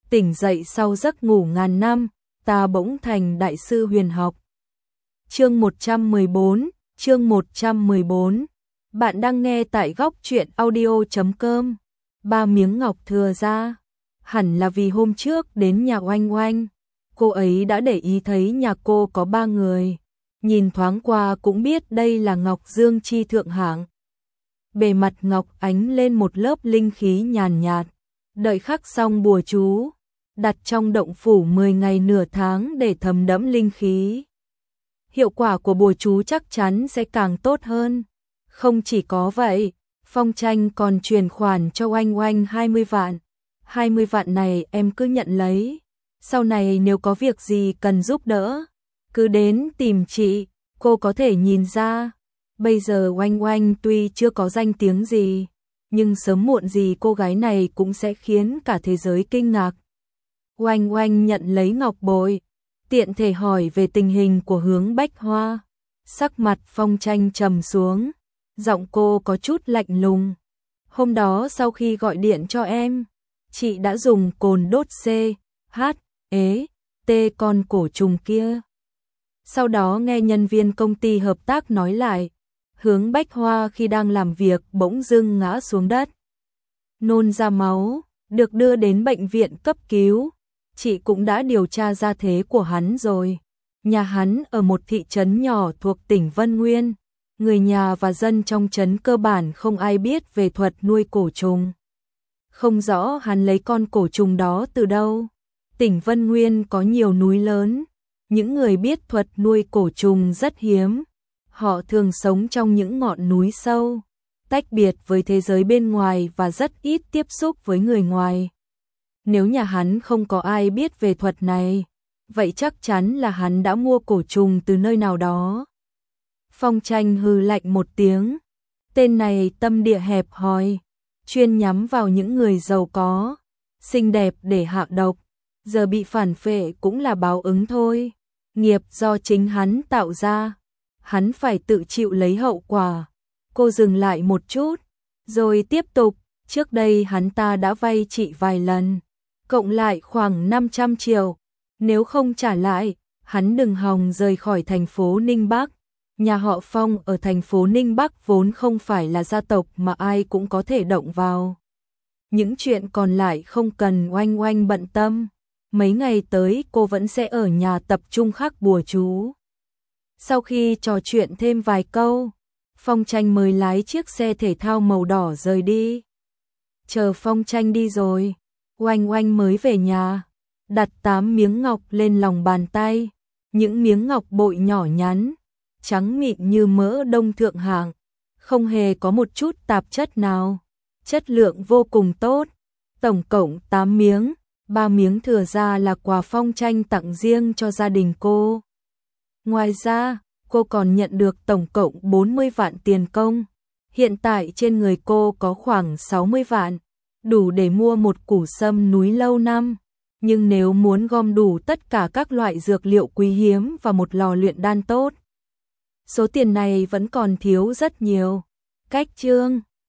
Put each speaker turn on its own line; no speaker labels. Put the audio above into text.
tỉnh dậy sau giấc ngủ ngàn năm, ta bỗng thành đại sư huyền học. Chương 114, chương 114. Bạn đang nghe tại góc truyện audio.com. 3 miếng ngọc thừa ra. Hẳn là vì hôm trước đến nhà Oanh Oanh, cô ấy đã để ý thấy nhà cô có 3 người. Nhìn thoáng qua cũng biết đây là ngọc dương chi thượng hạng. Bề mặt ngọc ánh lên một lớp linh khí nhàn nhạt. Đợi khắc xong bùa chú, đặt trong động phủ 10 ngày nửa tháng để thấm đẫm linh khí. Hiệu quả của bùa chú chắc chắn sẽ càng tốt hơn. Không chỉ có vậy, Phong Tranh còn chuyển khoản cho Oanh Oanh 20 vạn. 20 vạn này em cứ nhận lấy. Sau này nếu có việc gì cần giúp đỡ, cứ đến tìm chị, cô có thể nhìn ra. Bây giờ Oanh Oanh tuy chưa có danh tiếng gì, nhưng sớm muộn gì cô gái này cũng sẽ khiến cả thế giới kinh ngạc. Oanh Oanh nhận lấy ngọc bội, tiện thể hỏi về tình hình của Hướng Bách Hoa. Sắc mặt Phong Tranh trầm xuống, giọng cô có chút lạnh lùng. Hôm đó sau khi gọi điện cho em, chị đã dùng cồn đốt CHT con cổ trùng kia. Sau đó nghe nhân viên công ty hợp tác nói lại, Hướng Bách Hoa khi đang làm việc bỗng dưng ngã xuống đất, nôn ra máu, được đưa đến bệnh viện cấp cứu. Chị cũng đã điều tra ra thế của hắn rồi. Nhà hắn ở một thị trấn nhỏ thuộc tỉnh Vân Nguyên. Người nhà và dân trong trấn cơ bản không ai biết về thuật nuôi cổ trùng. Không rõ hắn lấy con cổ trùng đó từ đâu. Tỉnh Vân Nguyên có nhiều núi lớn. Những người biết thuật nuôi cổ trùng rất hiếm. Họ thường sống trong những ngọn núi sâu, tách biệt với thế giới bên ngoài và rất ít tiếp xúc với người ngoài. Nếu nhà hắn không có ai biết về thuật này, vậy chắc chắn là hắn đã mua cổ trùng từ nơi nào đó. Phong Tranh hừ lạnh một tiếng. Tên này tâm địa hẹp hòi, chuyên nhắm vào những người giàu có, xinh đẹp để hạ độc. Giờ bị phản phệ cũng là báo ứng thôi. Nghiệp do chính hắn tạo ra, hắn phải tự chịu lấy hậu quả. Cô dừng lại một chút, rồi tiếp tục. Trước đây hắn ta đã vay chị vài lần, cộng lại khoảng 500 triệu. Nếu không trả lại, hắn đừng hòng rời khỏi thành phố Ninh Bắc. Nhà họ Phong ở thành phố Ninh Bắc vốn không phải là gia tộc mà ai cũng có thể động vào. Những chuyện còn lại không cần Oanh Oanh bận tâm. Mấy ngày tới cô vẫn sẽ ở nhà tập trung khắc bùa chú. Sau khi trò chuyện thêm vài câu, Phong Tranh mới lái chiếc xe thể thao màu đỏ rời đi. Chờ Phong Tranh đi rồi, Oanh Oanh mới về nhà, đặt 8 miếng ngọc lên lòng bàn tay. Những miếng ngọc bội nhỏ nhắn, trắng mịn như mỡ đông thượng hạng, không hề có một chút tạp chất nào, chất lượng vô cùng tốt. Tổng cộng 8 miếng, 3 miếng thừa ra là quà Phong Tranh tặng riêng cho gia đình cô. Ngoài ra, cô còn nhận được tổng cộng 40 vạn tiền công. Hiện tại trên người cô có khoảng 60 vạn, đủ để mua một củ sâm núi lâu năm. Nhưng nếu muốn gom đủ tất cả các loại dược liệu quý hiếm và một lò luyện đan tốt, số tiền này vẫn còn thiếu rất nhiều. Cách chương